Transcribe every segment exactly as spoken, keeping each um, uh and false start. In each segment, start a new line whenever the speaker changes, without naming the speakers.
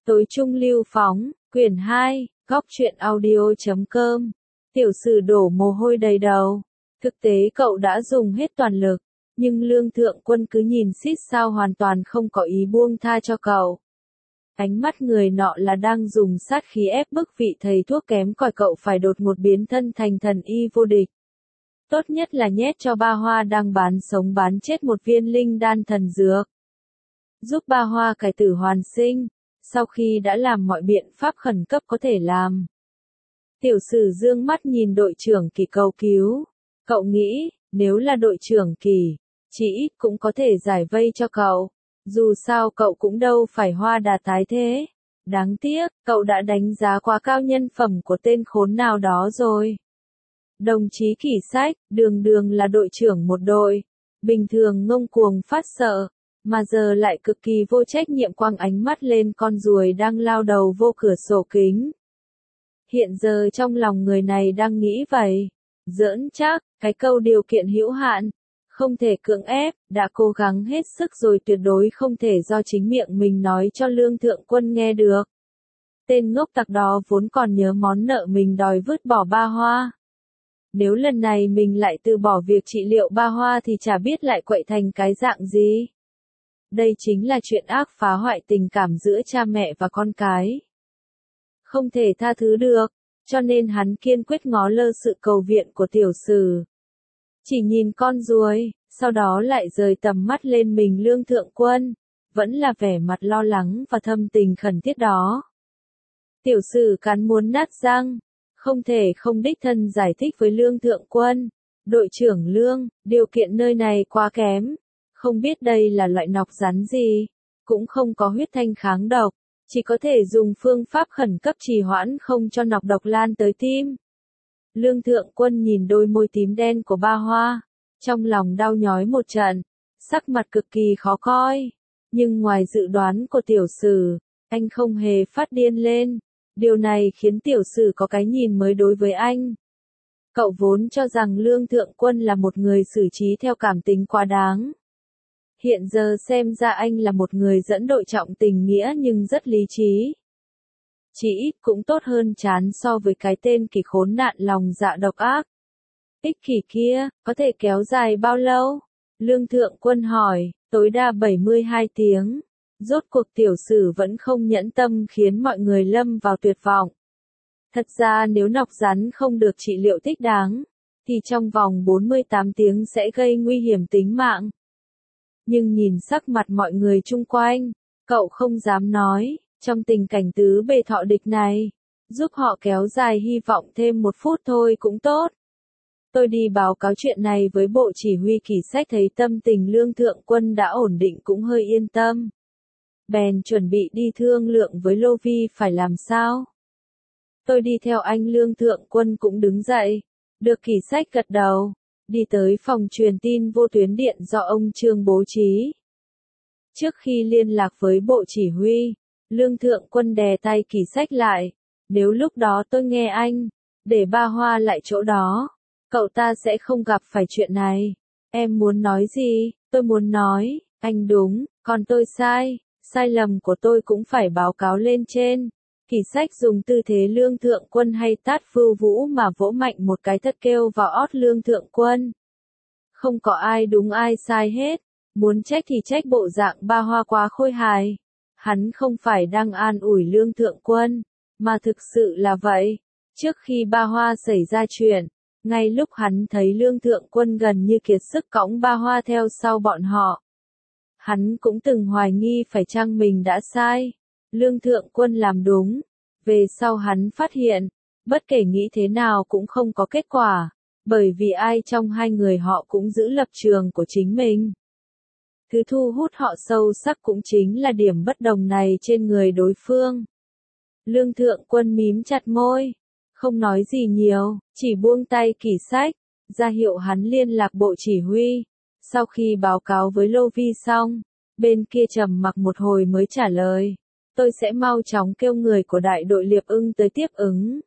Tối trung lưu phóng, quyển hai, góc truyện audio chấm com. Tiểu sử đổ mồ hôi đầy đầu. Thực tế cậu đã dùng hết toàn lực, nhưng Lương Thượng Quân cứ nhìn xít sao hoàn toàn không có ý buông tha cho cậu. Ánh mắt người nọ là đang dùng sát khí ép bức vị thầy thuốc kém cỏi cậu phải đột ngột biến thân thành thần y vô địch. Tốt nhất là nhét cho Ba Hoa đang bán sống bán chết một viên linh đan thần dược. Giúp Ba Hoa cải tử hoàn sinh, sau khi đã làm mọi biện pháp khẩn cấp có thể làm. Tiểu sử dương mắt nhìn đội trưởng Kỳ cầu cứu. Cậu nghĩ, nếu là đội trưởng Kỳ, chỉ ít cũng có thể giải vây cho cậu. Dù sao cậu cũng đâu phải hoa đà tái thế. Đáng tiếc, cậu đã đánh giá quá cao nhân phẩm của tên khốn nào đó rồi. Đồng chí Kỳ Sách, đường đường là đội trưởng một đội. Bình thường ngông cuồng phát sợ, mà giờ lại cực kỳ vô trách nhiệm quăng ánh mắt lên con ruồi đang lao đầu vô cửa sổ kính. Hiện giờ trong lòng người này đang nghĩ vậy. Giỡn chắc, cái câu điều kiện hữu hạn, không thể cưỡng ép, đã cố gắng hết sức rồi tuyệt đối không thể do chính miệng mình nói cho Lương Thượng Quân nghe được. Tên ngốc tặc đó vốn còn nhớ món nợ mình đòi vứt bỏ Ba Hoa. Nếu lần này mình lại từ bỏ việc trị liệu Ba Hoa thì chả biết lại quậy thành cái dạng gì. Đây chính là chuyện ác phá hoại tình cảm giữa cha mẹ và con cái. Không thể tha thứ được, cho nên hắn kiên quyết ngó lơ sự cầu viện của tiểu sử. Chỉ nhìn con ruồi, sau đó lại rời tầm mắt lên mình Lương Thượng Quân, vẫn là vẻ mặt lo lắng và thâm tình khẩn thiết đó. Tiểu sử cắn muốn nát răng, không thể không đích thân giải thích với Lương Thượng Quân. Đội trưởng Lương, điều kiện nơi này quá kém, không biết đây là loại nọc rắn gì, cũng không có huyết thanh kháng độc, chỉ có thể dùng phương pháp khẩn cấp trì hoãn không cho nọc độc lan tới tim. Lương Thượng Quân nhìn đôi môi tím đen của Ba Hoa, trong lòng đau nhói một trận, sắc mặt cực kỳ khó coi, nhưng ngoài dự đoán của tiểu sử, anh không hề phát điên lên, điều này khiến tiểu sử có cái nhìn mới đối với anh. Cậu vốn cho rằng Lương Thượng Quân là một người xử trí theo cảm tính quá đáng. Hiện giờ xem ra anh là một người dẫn đội trọng tình nghĩa nhưng rất lý trí. Chỉ ít cũng tốt hơn chán so với cái tên Kỳ khốn nạn lòng dạ độc ác. Ích kỷ kia, có thể kéo dài bao lâu? Lương Thượng Quân hỏi, tối đa bảy mươi hai tiếng. Rốt cuộc tiểu sử vẫn không nhẫn tâm khiến mọi người lâm vào tuyệt vọng. Thật ra nếu nọc rắn không được trị liệu thích đáng, thì trong vòng bốn mươi tám tiếng sẽ gây nguy hiểm tính mạng. Nhưng nhìn sắc mặt mọi người chung quanh, cậu không dám nói, trong tình cảnh tứ bề thọ địch này, giúp họ kéo dài hy vọng thêm một phút thôi cũng tốt. Tôi đi báo cáo chuyện này với bộ chỉ huy Kỳ Sách, thấy tâm tình Lương Thượng Quân đã ổn định cũng hơi yên tâm. Bèn chuẩn bị đi thương lượng với Lô Vi phải làm sao. Tôi đi theo anh. Lương Thượng Quân cũng đứng dậy, được Kỳ Sách gật đầu, đi tới phòng truyền tin vô tuyến điện do ông Trương bố trí. Trước khi liên lạc với bộ chỉ huy, Lương Thượng Quân đè tay Kỳ Sách lại, nếu lúc đó tôi nghe anh, để Ba Hoa lại chỗ đó, cậu ta sẽ không gặp phải chuyện này. Em muốn nói gì? Tôi muốn nói, anh đúng, còn tôi sai, sai lầm của tôi cũng phải báo cáo lên trên. Kỳ Sách dùng tư thế Lương Thượng Quân hay tát Vưu Vũ mà vỗ mạnh một cái thật kêu vào ót Lương Thượng Quân. Không có ai đúng ai sai hết, muốn trách thì trách bộ dạng Ba Hoa quá khôi hài. Hắn không phải đang an ủi Lương Thượng Quân, mà thực sự là vậy. Trước khi Ba Hoa xảy ra chuyện, ngay lúc hắn thấy Lương Thượng Quân gần như kiệt sức cõng Ba Hoa theo sau bọn họ, hắn cũng từng hoài nghi phải chăng mình đã sai. Lương Thượng Quân làm đúng. Về sau hắn phát hiện, bất kể nghĩ thế nào cũng không có kết quả, bởi vì ai trong hai người họ cũng giữ lập trường của chính mình. Thứ thu hút họ sâu sắc cũng chính là điểm bất đồng này trên người đối phương. Lương Thượng Quân mím chặt môi, không nói gì nhiều, chỉ buông tay Kỳ Sách, ra hiệu hắn liên lạc bộ chỉ huy. Sau khi báo cáo với Lô Vi xong, bên kia trầm mặc một hồi mới trả lời, tôi sẽ mau chóng kêu người của đại đội Liệp Ưng tới tiếp ứng.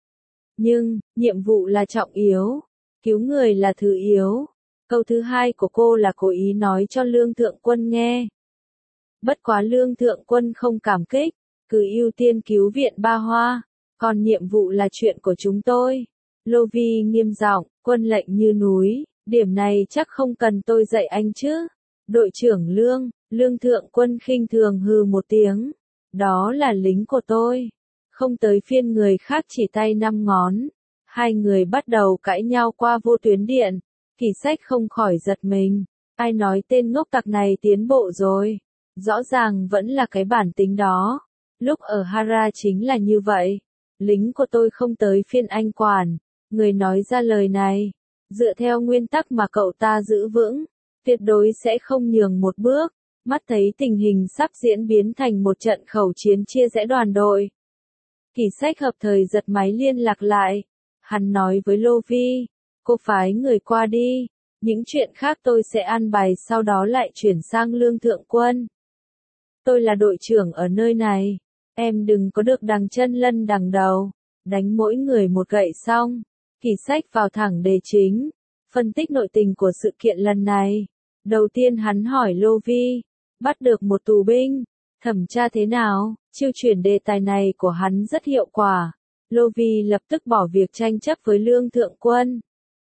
Nhưng, nhiệm vụ là trọng yếu, cứu người là thứ yếu. Câu thứ hai của cô là cố ý nói cho Lương Thượng Quân nghe. Bất quá Lương Thượng Quân không cảm kích, cứ ưu tiên cứu viện Ba Hoa, còn nhiệm vụ là chuyện của chúng tôi. Lô Vi nghiêm giọng, quân lệnh như núi, điểm này chắc không cần tôi dạy anh chứ. Đội trưởng Lương, Lương Thượng Quân khinh thường hừ một tiếng. Đó là lính của tôi. Không tới phiên người khác chỉ tay năm ngón. Hai người bắt đầu cãi nhau qua vô tuyến điện. Kỷ Sách không khỏi giật mình. Ai nói tên ngốc tặc này tiến bộ rồi? Rõ ràng vẫn là cái bản tính đó. Lúc ở Hara chính là như vậy. Lính của tôi không tới phiên anh quản. Người nói ra lời này. Dựa theo nguyên tắc mà cậu ta giữ vững. Tuyệt đối sẽ không nhường một bước. Mắt thấy tình hình sắp diễn biến thành một trận khẩu chiến chia rẽ đoàn đội. Kỷ Sách hợp thời giật máy liên lạc lại. Hắn nói với Lô Vi. Cô phái người qua đi. Những chuyện khác tôi sẽ an bài sau đó lại chuyển sang Lương Thượng Quân. Tôi là đội trưởng ở nơi này. Em đừng có được đằng chân lân đằng đầu. Đánh mỗi người một gậy xong. Kỷ Sách vào thẳng đề chính. Phân tích nội tình của sự kiện lần này. Đầu tiên hắn hỏi Lô Vi. Bắt được một tù binh. Thẩm tra thế nào? Chiêu chuyển đề tài này của hắn rất hiệu quả. Lô Vi lập tức bỏ việc tranh chấp với Lương Thượng Quân.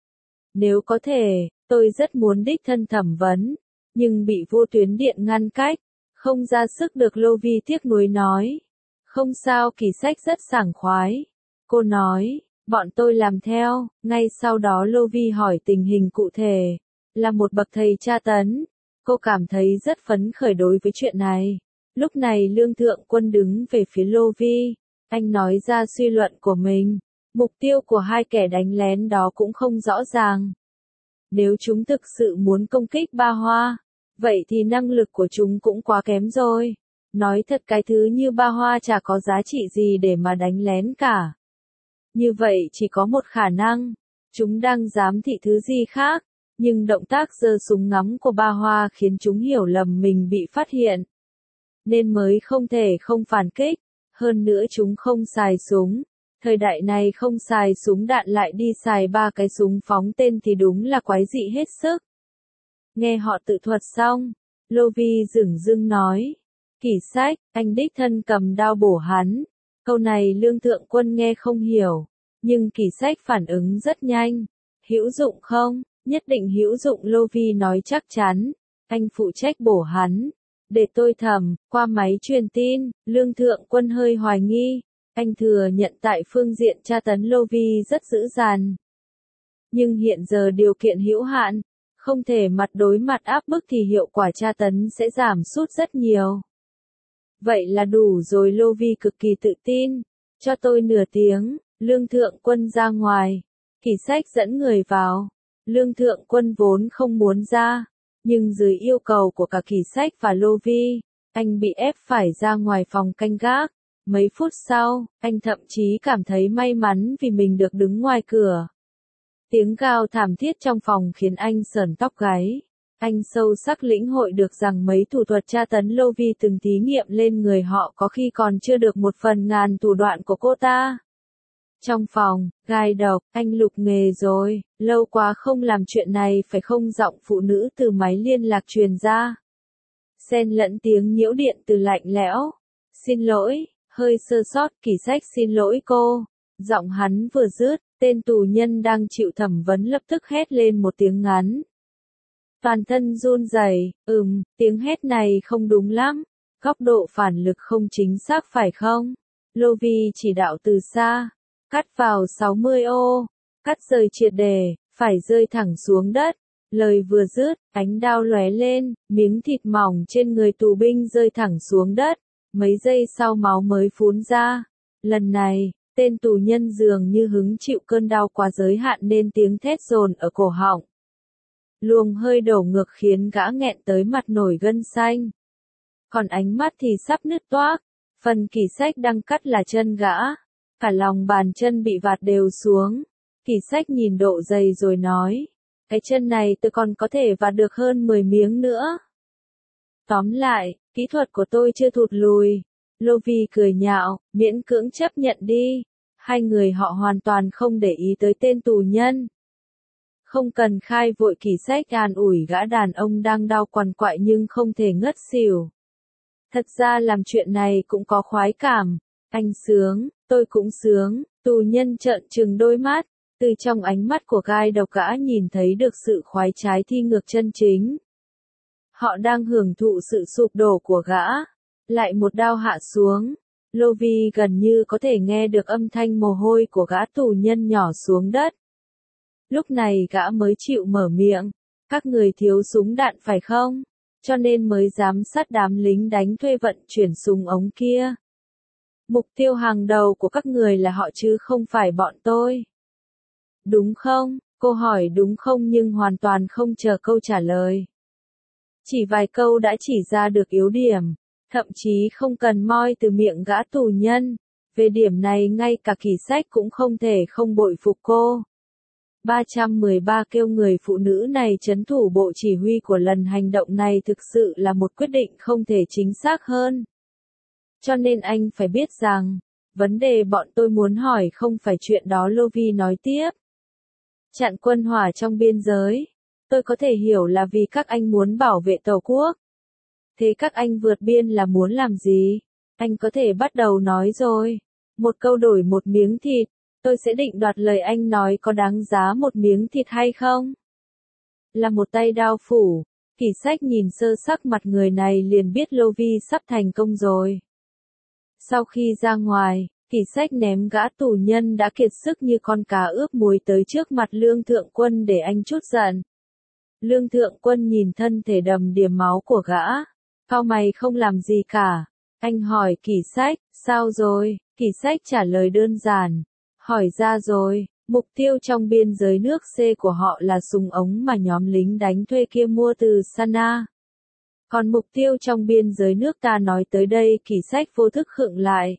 Nếu có thể, tôi rất muốn đích thân thẩm vấn. Nhưng bị vô tuyến điện ngăn cách. Không ra sức được. Lô Vi tiếc nuối nói. Không sao. Kỷ Sách rất sảng khoái. Cô nói, bọn tôi làm theo. Ngay sau đó Lô Vi hỏi tình hình cụ thể. Là một bậc thầy tra tấn. Cô cảm thấy rất phấn khởi đối với chuyện này. Lúc này Lương Thượng Quân đứng về phía Lô Vi. Anh nói ra suy luận của mình. Mục tiêu của hai kẻ đánh lén đó cũng không rõ ràng. Nếu chúng thực sự muốn công kích Ba Hoa, vậy thì năng lực của chúng cũng quá kém rồi. Nói thật, cái thứ như Ba Hoa chả có giá trị gì để mà đánh lén cả. Như vậy chỉ có một khả năng. Chúng đang giám thị thứ gì khác. Nhưng động tác giơ súng ngắm của Ba Hoa khiến chúng hiểu lầm mình bị phát hiện. Nên mới không thể không phản kích. Hơn nữa chúng không xài súng. Thời đại này không xài súng đạn lại đi xài ba cái súng phóng tên thì đúng là quái dị hết sức. Nghe họ tự thuật xong, Lô Vi dửng dưng nói. Kỷ Sách, anh đích thân cầm đao bổ hắn. Câu này Lương Thượng Quân nghe không hiểu. Nhưng Kỷ Sách phản ứng rất nhanh. Hữu dụng không? Nhất định hữu dụng. Lô Vi nói chắc chắn. Anh phụ trách bổ hắn. Để tôi thẩm. Qua máy truyền tin, Lương Thượng Quân hơi hoài nghi. Anh thừa nhận tại phương diện tra tấn Lô Vi rất dữ dằn. Nhưng hiện giờ điều kiện hữu hạn. Không thể mặt đối mặt áp bức thì hiệu quả tra tấn sẽ giảm sút rất nhiều. Vậy là đủ rồi. Lô Vi cực kỳ tự tin. Cho tôi nửa tiếng. Lương Thượng Quân ra ngoài. Kỷ Sách dẫn người vào. Lương Thượng Quân vốn không muốn ra. Nhưng dưới yêu cầu của cả Kỷ Sách và Lô Vi, anh bị ép phải ra ngoài phòng canh gác. Mấy phút sau, anh thậm chí cảm thấy may mắn vì mình được đứng ngoài cửa. Tiếng gào thảm thiết trong phòng khiến anh sởn tóc gáy. Anh sâu sắc lĩnh hội được rằng mấy thủ thuật tra tấn Lô Vi từng thí nghiệm lên người họ có khi còn chưa được một phần ngàn thủ đoạn của cô ta. Trong phòng, gai độc, anh lục nghề rồi, lâu quá không làm chuyện này phải không? Giọng phụ nữ từ máy liên lạc truyền ra. Xen lẫn tiếng nhiễu điện từ lạnh lẽo. Xin lỗi, hơi sơ sót. Kỷ Sách xin lỗi cô. Giọng hắn vừa dứt, tên tù nhân đang chịu thẩm vấn lập tức hét lên một tiếng ngắn. Toàn thân run rẩy. Ừm, tiếng hét này không đúng lắm. Góc độ phản lực không chính xác phải không? Lô Vi chỉ đạo từ xa. Cắt vào sáu mươi ô. Cắt rời triệt để, phải rơi thẳng xuống đất. Lời vừa dứt, ánh đao lóe lên, miếng thịt mỏng trên người tù binh rơi thẳng xuống đất. Mấy giây sau máu mới phun ra. Lần này, tên tù nhân dường như hứng chịu cơn đau quá giới hạn nên tiếng thét dồn ở cổ họng. Luồng hơi đổ ngược khiến gã nghẹn tới mặt nổi gân xanh. Còn ánh mắt thì sắp nứt toác. Phần Kỷ Sách đang cắt là chân gã. Cả lòng bàn chân bị vạt đều xuống. Kỷ Sách nhìn độ dày rồi nói. Cái chân này tôi còn có thể vạt được hơn mười miếng nữa. Tóm lại, kỹ thuật của tôi chưa thụt lùi. Lô Vi cười nhạo, miễn cưỡng chấp nhận đi. Hai người họ hoàn toàn không để ý tới tên tù nhân. Không cần khai vội. Kỷ Sách an ủi gã đàn ông đang đau quằn quại nhưng không thể ngất xỉu. Thật ra làm chuyện này cũng có khoái cảm. Anh sướng, tôi cũng sướng, tù nhân trợn trừng đôi mắt. Từ trong ánh mắt của gai độc gã nhìn thấy được sự khoái trái thi ngược chân chính. Họ đang hưởng thụ sự sụp đổ của gã. Lại một đao hạ xuống. Lovi gần như có thể nghe được âm thanh mồ hôi của gã tù nhân nhỏ xuống đất. Lúc này gã mới chịu mở miệng. Các người thiếu súng đạn phải không? Cho nên mới giám sát đám lính đánh thuê vận chuyển súng ống kia. Mục tiêu hàng đầu của các người là họ chứ không phải bọn tôi. Đúng không? Cô hỏi đúng không nhưng hoàn toàn không chờ câu trả lời. Chỉ vài câu đã chỉ ra được yếu điểm. Thậm chí không cần moi từ miệng gã tù nhân. Về điểm này ngay cả Kỷ Sách cũng không thể không bội phục cô. ba trăm mười ba kêu người phụ nữ này trấn thủ bộ chỉ huy của lần hành động này thực sự là một quyết định không thể chính xác hơn. Cho nên anh phải biết rằng, vấn đề bọn tôi muốn hỏi không phải chuyện đó, Lovi nói tiếp. Chặn quân hỏa trong biên giới. Tôi có thể hiểu là vì các anh muốn bảo vệ Tổ quốc. Thế các anh vượt biên là muốn làm gì? Anh có thể bắt đầu nói rồi. Một câu đổi một miếng thịt. Tôi sẽ định đoạt lời anh nói có đáng giá một miếng thịt hay không? Là một tay đao phủ. Kỷ Sách nhìn sơ sắc mặt người này liền biết Lovi sắp thành công rồi. Sau khi ra ngoài, Kỷ Sách ném gã tù nhân đã kiệt sức như con cá ướp muối tới trước mặt Lương Thượng Quân để anh trút giận. Lương Thượng Quân nhìn thân thể đầm đìa máu của gã. Cau mày không làm gì cả. Anh hỏi Kỷ Sách, sao rồi? Kỷ Sách trả lời đơn giản. Hỏi ra rồi, mục tiêu trong biên giới nước C của họ là súng ống mà nhóm lính đánh thuê kia mua từ Sana. Còn mục tiêu trong biên giới nước ta nói tới đây, Kỷ Sách vô thức khựng lại.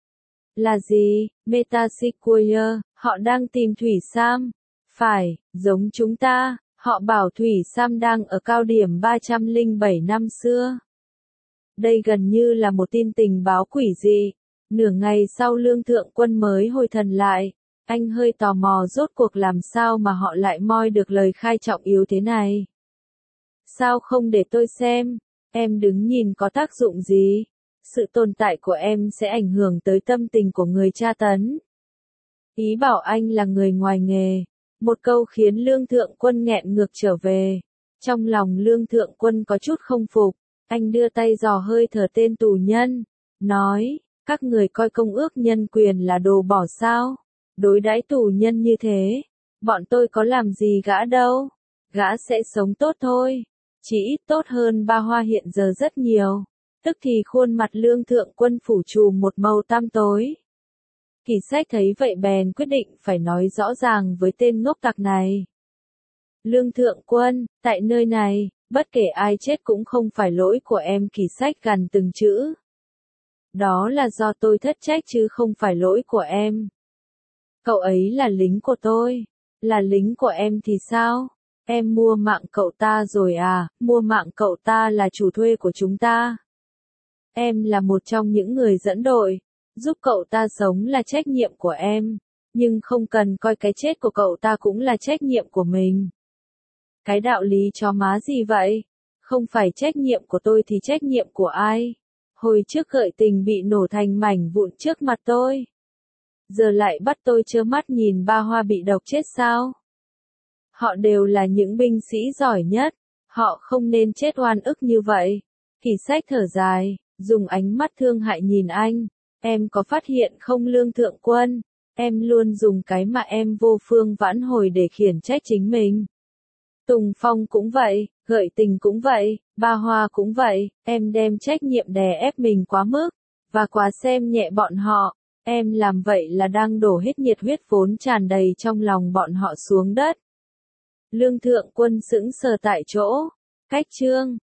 Là gì? Metasequoia, họ đang tìm Thủy Sam. Phải, giống chúng ta, họ bảo Thủy Sam đang ở cao điểm ba trăm lẻ bảy năm xưa. Đây gần như là một tin tình báo quỷ dị. Nửa ngày sau Lương Thượng Quân mới hồi thần lại. Anh hơi tò mò rốt cuộc làm sao mà họ lại moi được lời khai trọng yếu thế này. Sao không để tôi xem? Em đứng nhìn có tác dụng gì? Sự tồn tại của em sẽ ảnh hưởng tới tâm tình của người tra tấn. Ý bảo anh là người ngoài nghề. Một câu khiến Lương Thượng Quân nghẹn ngược trở về. Trong lòng Lương Thượng Quân có chút không phục. Anh đưa tay dò hơi thở tên tù nhân. Nói, các người coi công ước nhân quyền là đồ bỏ sao? Đối đãi tù nhân như thế. Bọn tôi có làm gì gã đâu. Gã sẽ sống tốt thôi. Chỉ ít tốt hơn Ba Hoa hiện giờ rất nhiều. Tức thì khuôn mặt Lương Thượng Quân phủ trùm một màu tăm tối. Kỷ Sách thấy vậy bèn quyết định phải nói rõ ràng với tên ngốc tặc này. Lương Thượng Quân, tại nơi này, bất kể ai chết cũng không phải lỗi của em. Kỷ Sách gằn từng chữ. Đó là do tôi thất trách chứ không phải lỗi của em. Cậu ấy là lính của tôi. Là lính của em thì sao? Em mua mạng cậu ta rồi à? Mua mạng cậu ta là chủ thuê của chúng ta. Em là một trong những người dẫn đội. Giúp cậu ta sống là trách nhiệm của em. Nhưng không cần coi cái chết của cậu ta cũng là trách nhiệm của mình. Cái đạo lý chó má gì vậy? Không phải trách nhiệm của tôi thì trách nhiệm của ai? Hồi trước Gợi Tình bị nổ thành mảnh vụn trước mặt tôi. Giờ lại bắt tôi trơ mắt nhìn Ba Hoa bị độc chết sao? Họ đều là những binh sĩ giỏi nhất. Họ không nên chết oan ức như vậy. Kỷ Sách thở dài, dùng ánh mắt thương hại nhìn anh. Em có phát hiện không Lương Thượng Quân? Em luôn dùng cái mà em vô phương vãn hồi để khiển trách chính mình. Tùng Phong cũng vậy, Gợi Tình cũng vậy, Ba Hoa cũng vậy. Em đem trách nhiệm đè ép mình quá mức, và quá xem nhẹ bọn họ. Em làm vậy là đang đổ hết nhiệt huyết vốn tràn đầy trong lòng bọn họ xuống đất. Lương Thượng Quân sững sờ tại chỗ. Cách chương